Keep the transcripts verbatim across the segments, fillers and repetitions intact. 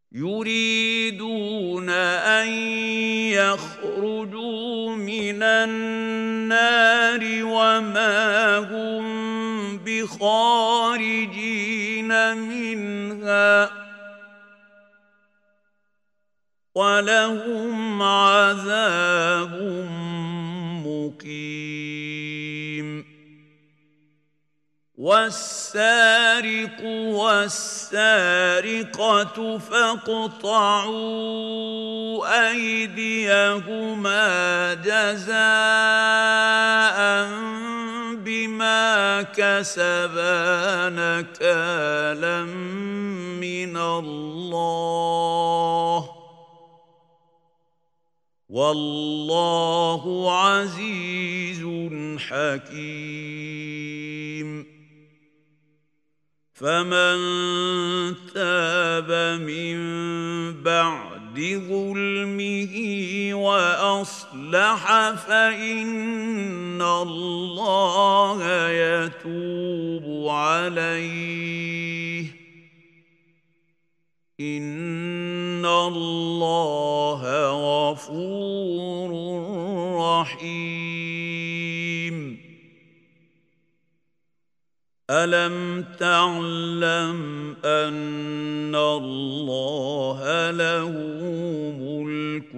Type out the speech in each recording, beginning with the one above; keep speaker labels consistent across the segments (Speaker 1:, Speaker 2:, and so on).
Speaker 1: يريدون أن يخرجوا من النار وما هم بخارجين منها ولهم عذاب مقيم. والسارق والسارقة فاقطعوا أيديهما جزاء بما كسبا نكالا من الله والله عزيز حكيم. فمن تاب من بعد ظلمه وأصلح فإن الله يتوب عليه إن الله غفور رحيم. ألم تعلم أن الله له ملك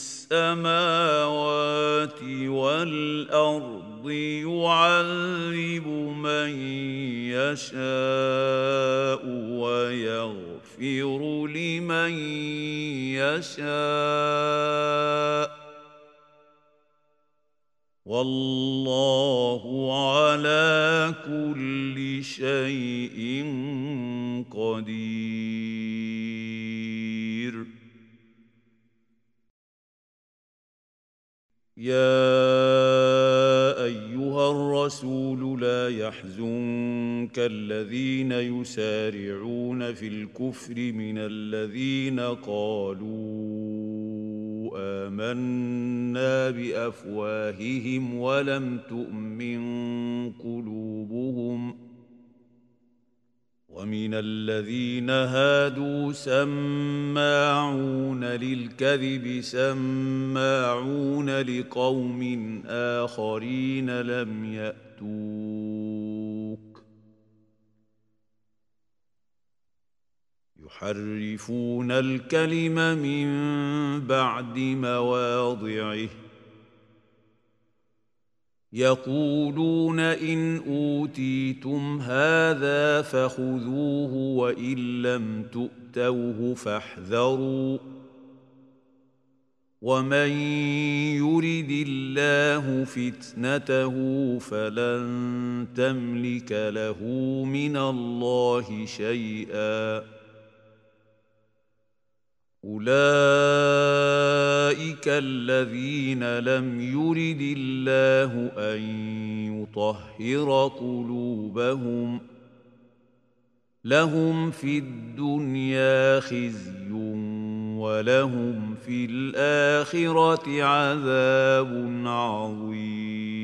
Speaker 1: السماوات والأرض يعذب من يشاء ويغفر لمن يشاء والله على كل شيء قدير. يا أيها الرسول لا يحزنك الذين يسارعون في الكفر من الذين قالوا آمنا بأفواههم ولم تؤمن قلوبهم ومن الذين هادوا سماعون للكذب سماعون لقوم آخرين لم يأتوك يحرفون الكلم من بعد مواضعه يقولون إن أوتيتم هذا فخذوه وإن لم تؤتوه فاحذروا ومن يرد الله فتنته فلن تملك له من الله شيئا أولئك الذين لم يرد الله أن يطهر قلوبهم لهم في الدنيا خزي ولهم في الآخرة عذاب عظيم.